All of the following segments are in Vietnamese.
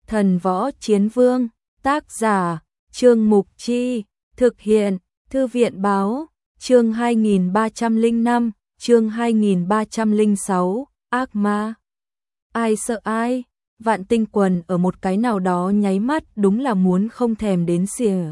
Thần Võ Chiến Vương, tác giả, Trương Mục Chi, thực hiện, Thư viện Báo, chương 2305, chương 2306, ác ma. Ai sợ ai? Vạn Tinh Quần ở một cái nào đó nháy mắt đúng là muốn không thèm đến xỉa.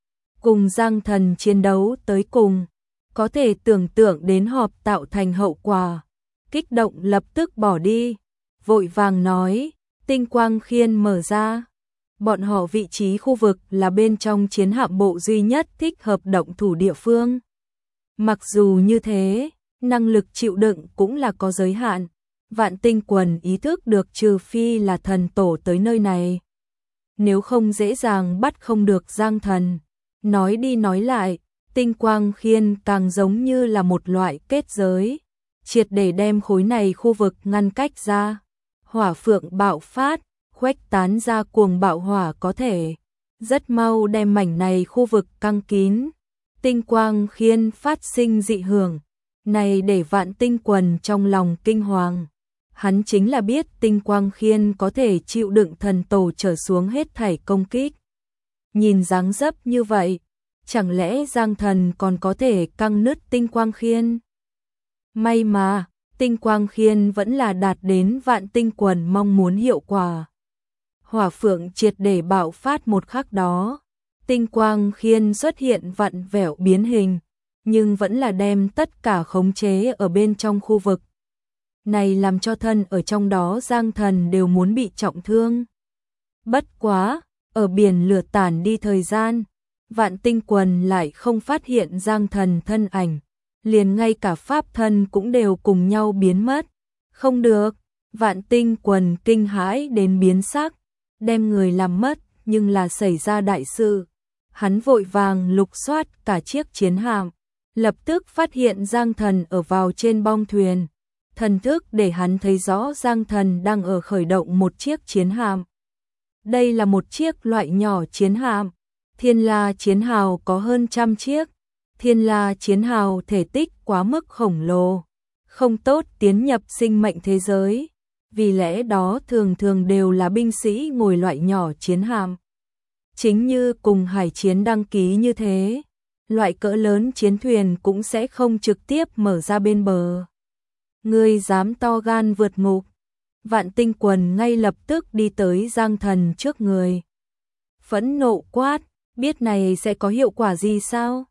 Cùng Giang Thần chiến đấu tới cùng, có thể tưởng tượng đến họp tạo thành hậu quả. Kích động lập tức bỏ đi, vội vàng nói, tinh quang khiên mở ra. Bọn họ vị trí khu vực là bên trong chiến hạm bộ duy nhất thích hợp động thủ địa phương. Mặc dù như thế, năng lực chịu đựng cũng là có giới hạn. Vạn Tinh Quần ý thức được trừ phi là thần tổ tới nơi này. Nếu không dễ dàng bắt không được Giang Thần. Nói đi nói lại, tinh quang khiên càng giống như là một loại kết giới, triệt để đem khối này khu vực ngăn cách ra. Hỏa phượng bạo phát, khuếch tán ra cuồng bạo hỏa có thể rất mau đem mảnh này khu vực căng kín. Tinh quang khiên phát sinh dị hưởng, này để Vạn Tinh Quần trong lòng kinh hoàng. Hắn chính là biết tinh quang khiên có thể chịu đựng thần tổ trở xuống hết thảy công kích. Nhìn dáng dấp như vậy, chẳng lẽ Giang Thần còn có thể căng nứt tinh quang khiên? May mà, tinh quang khiên vẫn là đạt đến Vạn Tinh Quần mong muốn hiệu quả. Hỏa phượng triệt để bạo phát một khắc đó, tinh quang khiên xuất hiện vặn vẹo biến hình, nhưng vẫn là đem tất cả khống chế ở bên trong khu vực. Này làm cho thân ở trong đó Giang Thần đều muốn bị trọng thương. Bất quá, ở biển lửa tản đi thời gian, Vạn Tinh Quần lại không phát hiện Giang Thần thân ảnh, liền ngay cả pháp thân cũng đều cùng nhau biến mất. Không được, Vạn Tinh Quần kinh hãi đến biến sắc, đem người làm mất, nhưng là xảy ra đại sự. Hắn vội vàng lục soát cả chiếc chiến hạm, lập tức phát hiện Giang Thần ở vào trên bong thuyền. Thần thức để hắn thấy rõ Giang Thần đang ở khởi động một chiếc chiến hạm. Đây là một chiếc loại nhỏ chiến hạm. Thiên La chiến hào có hơn 100 chiếc. Thiên La chiến hào thể tích quá mức khổng lồ, không tốt tiến nhập sinh mệnh thế giới. Vì lẽ đó thường thường đều là binh sĩ ngồi loại nhỏ chiến hạm. Chính như cùng hải chiến đăng ký như thế, loại cỡ lớn chiến thuyền cũng sẽ không trực tiếp mở ra bên bờ. Ngươi dám to gan vượt ngục? Vạn Tinh Quần ngay lập tức đi tới Giang Thần trước người. Phẫn nộ quát, biết này sẽ có hiệu quả gì sao?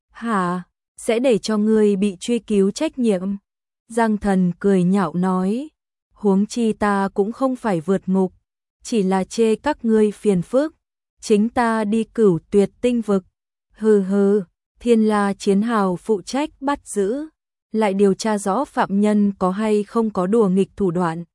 Hả? Sẽ để cho ngươi bị truy cứu trách nhiệm. Giang Thần cười nhạo nói, huống chi ta cũng không phải vượt ngục, chỉ là chê các ngươi phiền phức. Chính ta đi Cửu Tuyệt tinh vực. Hừ hừ, Thiên La chiến hào phụ trách bắt giữ, lại điều tra rõ phạm nhân có hay không có đùa nghịch thủ đoạn.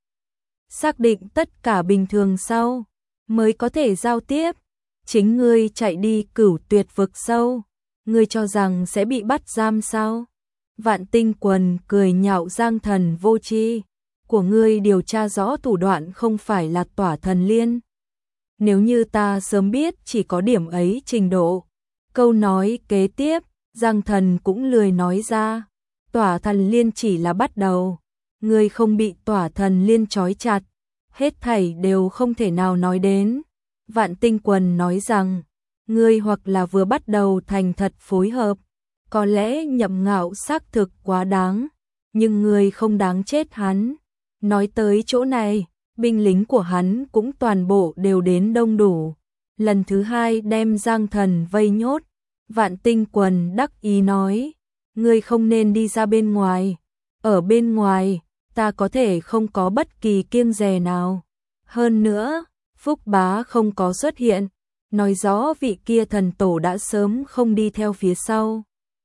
Xác định tất cả bình thường sau, mới có thể giao tiếp. Chính ngươi chạy đi Cửu Tuyệt vực sâu, ngươi cho rằng sẽ bị bắt giam sao? Vạn Tinh Quần cười nhạo Giang Thần vô tri, của ngươi điều tra rõ thủ đoạn không phải là Tỏa Thần Liên. Nếu như ta sớm biết chỉ có điểm ấy trình độ. Câu nói kế tiếp, Giang Thần cũng lười nói ra. Tỏa Thần Liên chỉ là bắt đầu, ngươi không bị Tỏa Thần Liên trói chặt, hết thảy đều không thể nào nói đến. Vạn Tinh Quần nói rằng, ngươi hoặc là vừa bắt đầu thành thật phối hợp, có lẽ Nhậm Ngạo xác thực quá đáng, nhưng ngươi không đáng chết hắn. Nói tới chỗ này, binh lính của hắn cũng toàn bộ đều đến đông đủ. Lần thứ hai đem Giang Thần vây nhốt, Vạn Tinh Quần đắc ý nói, ngươi không nên đi ra bên ngoài. Ở bên ngoài, ta có thể không có bất kỳ kiêng dè nào. Hơn nữa, Phúc Bá không có xuất hiện, nói rõ vị kia thần tổ đã sớm không đi theo phía sau.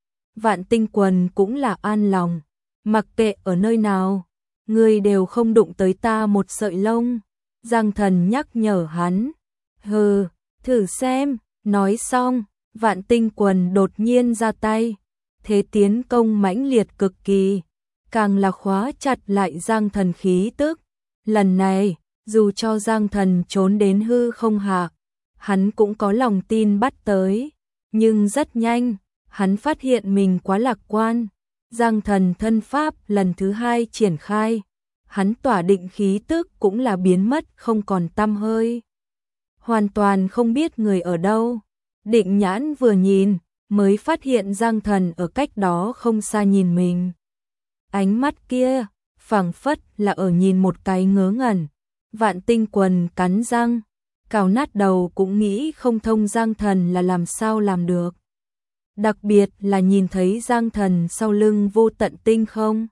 Vạn Tinh Quần cũng là an lòng, mặc kệ ở nơi nào, ngươi đều không đụng tới ta một sợi lông. Giang Thần nhắc nhở hắn. Hừ, thử xem. Nói xong, Vạn Tinh Quần đột nhiên ra tay, thế tiến công mãnh liệt cực kỳ, càng là khóa chặt lại Giang Thần khí tức. Lần này, dù cho Giang Thần trốn đến hư không hạ, hắn cũng có lòng tin bắt tới, nhưng rất nhanh, hắn phát hiện mình quá lạc quan. Giang Thần thân pháp lần thứ hai triển khai, hắn tỏa định khí tức cũng là biến mất không còn tăm hơi. hoàn toàn không biết người ở đâu. Định Nhãn vừa nhìn, mới phát hiện Giang Thần ở cách đó không xa nhìn mình. Ánh mắt kia, phảng phất là ở nhìn một cái ngớ ngẩn. Vạn Tinh Quần cắn răng, cào nát đầu cũng nghĩ không thông Giang Thần là làm sao làm được. Đặc biệt là nhìn thấy Giang Thần sau lưng Vô Tận Tinh không.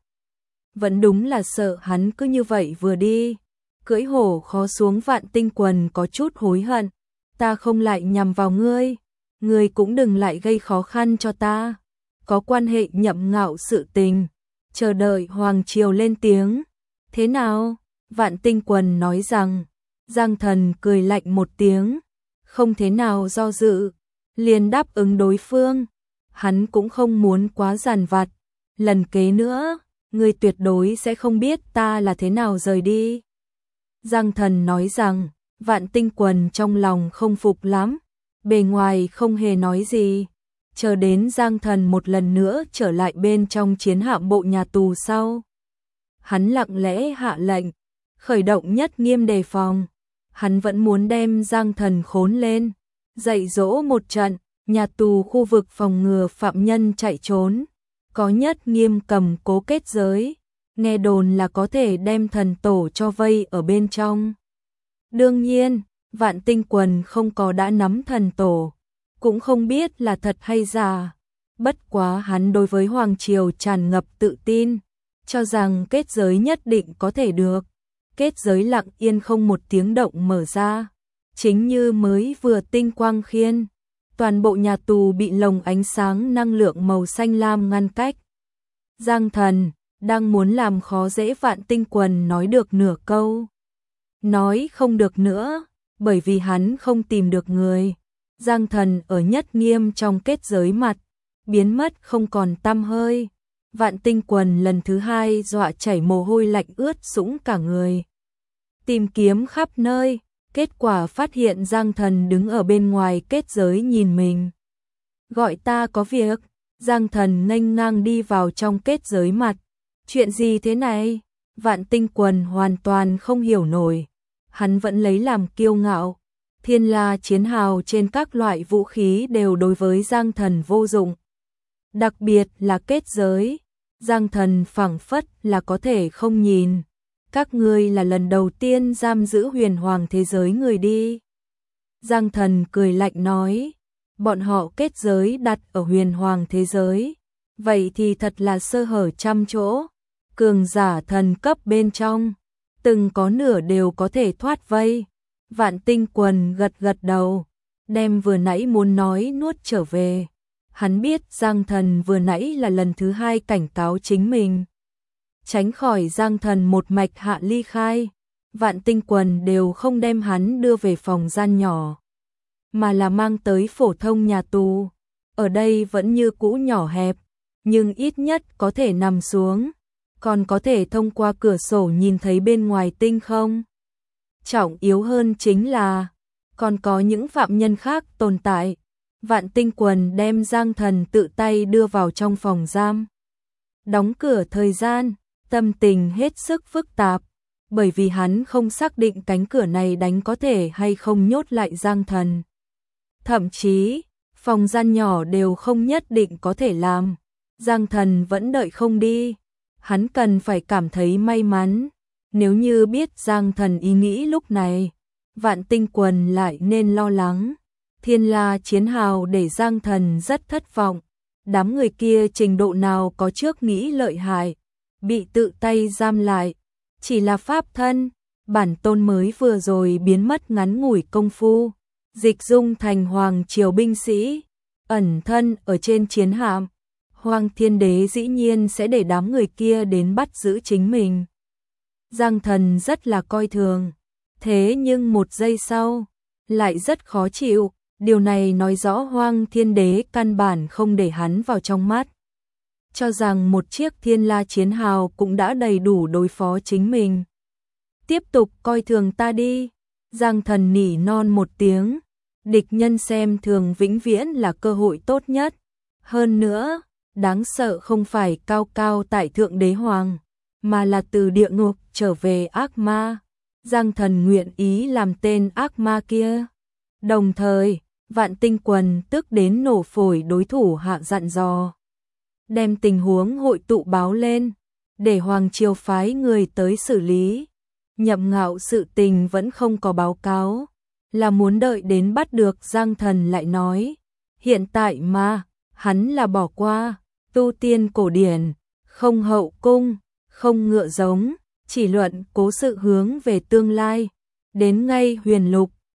Vẫn đúng là sợ hắn cứ như vậy vừa đi. Cưỡi hổ khó xuống. Vạn Tinh Quần có chút hối hận. Ta không lại nhằm vào ngươi. Ngươi cũng đừng lại gây khó khăn cho ta. Có quan hệ Nhậm Ngạo sự tình. Chờ đợi Hoàng Triều lên tiếng. Thế nào? Vạn Tinh Quần nói rằng. Giang Thần cười lạnh một tiếng. Không thế nào do dự. Liền đáp ứng đối phương. Hắn cũng không muốn quá giàn vặt. Lần kế nữa, ngươi tuyệt đối sẽ không biết ta là thế nào rời đi. Giang Thần nói rằng. Vạn Tinh Quần trong lòng không phục lắm. Bề ngoài không hề nói gì. Chờ đến Giang Thần một lần nữa trở lại bên trong chiến hạm bộ nhà tù sau. Hắn lặng lẽ hạ lệnh, khởi động nhất nghiêm đề phòng. Hắn vẫn muốn đem Giang Thần khốn lên, dạy dỗ một trận. Nhà tù khu vực phòng ngừa phạm nhân chạy trốn, có nhất nghiêm cầm cố kết giới. Nghe đồn là có thể đem thần tổ cho vây ở bên trong. Đương nhiên, Vạn Tinh Quần không có đã nắm thần tổ, cũng không biết là thật hay giả. Bất quá hắn đối với Hoàng Triều tràn ngập tự tin, cho rằng kết giới nhất định có thể được. Kết giới lặng yên không một tiếng động mở ra, chính như mới vừa tinh quang khiên. Toàn bộ nhà tù bị lồng ánh sáng năng lượng màu xanh lam ngăn cách. Giang Thần đang muốn làm khó dễ Vạn Tinh Quần nói được nửa câu. Nói không được nữa, bởi vì hắn không tìm được người. Giang Thần ở nhất nghiêm trong kết giới mặt, biến mất không còn tăm hơi. Vạn Tinh Quần lần thứ hai dọa chảy mồ hôi lạnh ướt sũng cả người. Tìm kiếm khắp nơi, kết quả phát hiện Giang Thần đứng ở bên ngoài kết giới nhìn mình. Gọi ta có việc. Giang Thần nghênh ngang đi vào trong kết giới mặt. Chuyện gì thế này? Vạn Tinh Quần hoàn toàn không hiểu nổi. Hắn vẫn lấy làm kiêu ngạo. Thiên La chiến hào trên các loại vũ khí đều đối với Giang Thần vô dụng. Đặc biệt là kết giới. Giang Thần phảng phất là có thể không nhìn. Các ngươi là lần đầu tiên giam giữ huyền hoàng thế giới người đi. Giang Thần cười lạnh nói. Bọn họ kết giới đặt ở huyền hoàng thế giới. Vậy thì thật là sơ hở trăm chỗ. Cường giả thần cấp bên trong, từng có nửa đều có thể thoát vây. Vạn Tinh Quần gật gật đầu, đem vừa nãy muốn nói nuốt trở về. Hắn biết Giang Thần vừa nãy là lần thứ hai cảnh cáo chính mình. Tránh khỏi Giang Thần một mạch hạ ly khai. Vạn Tinh Quần đều không đem hắn đưa về phòng gian nhỏ, mà là mang tới phổ thông nhà tù. Ở đây vẫn như cũ nhỏ hẹp, nhưng ít nhất có thể nằm xuống, còn có thể thông qua cửa sổ nhìn thấy bên ngoài tinh không. Trọng yếu hơn chính là, còn có những phạm nhân khác tồn tại. Vạn Tinh Quần đem Giang Thần tự tay đưa vào trong phòng giam. Đóng cửa thời gian, tâm tình hết sức phức tạp, bởi vì hắn không xác định cánh cửa này đánh có thể hay không nhốt lại Giang Thần. Thậm chí, phòng gian nhỏ đều không nhất định có thể làm. Giang Thần vẫn đợi không đi. Hắn cần phải cảm thấy may mắn. Nếu như biết Giang Thần ý nghĩ lúc này, Vạn Tinh Quần lại nên lo lắng. Thiên La chiến hào để Giang Thần rất thất vọng. Đám người kia trình độ nào có trước nghĩ lợi hại, bị tự tay giam lại. Chỉ là pháp thân, bản tôn mới vừa rồi biến mất ngắn ngủi công phu. Dịch dung thành Hoàng Triều binh sĩ, ẩn thân ở trên chiến hạm. Hoàng Thiên Đế dĩ nhiên sẽ để đám người kia đến bắt giữ chính mình. Giang Thần rất là coi thường, thế nhưng một giây sau, lại rất khó chịu. Điều này nói rõ Hoàng Thiên Đế căn bản không để hắn vào trong mắt. Cho rằng một chiếc Thiên La chiến hào cũng đã đầy đủ đối phó chính mình. Tiếp tục coi thường ta đi. Giang Thần nỉ non một tiếng. Địch nhân xem thường vĩnh viễn là cơ hội tốt nhất. Hơn nữa, đáng sợ không phải cao cao tại thượng đế hoàng, mà là từ địa ngục trở về ác ma. Giang Thần nguyện ý làm tên ác ma kia. Đồng thời, Vạn Tinh Quần tức đến nổ phổi đối thủ hạ dặn dò. Đem tình huống hội tụ báo lên, để Hoàng Triều phái người tới xử lý. Nhậm Ngạo sự tình vẫn không có báo cáo, là muốn đợi đến bắt được Giang Thần lại nói. Hiện tại mà, hắn là bỏ qua, tu tiên cổ điển, không hậu cung, không ngựa giống, chỉ luận cố sự hướng về tương lai. Đến ngay Huyền Lục,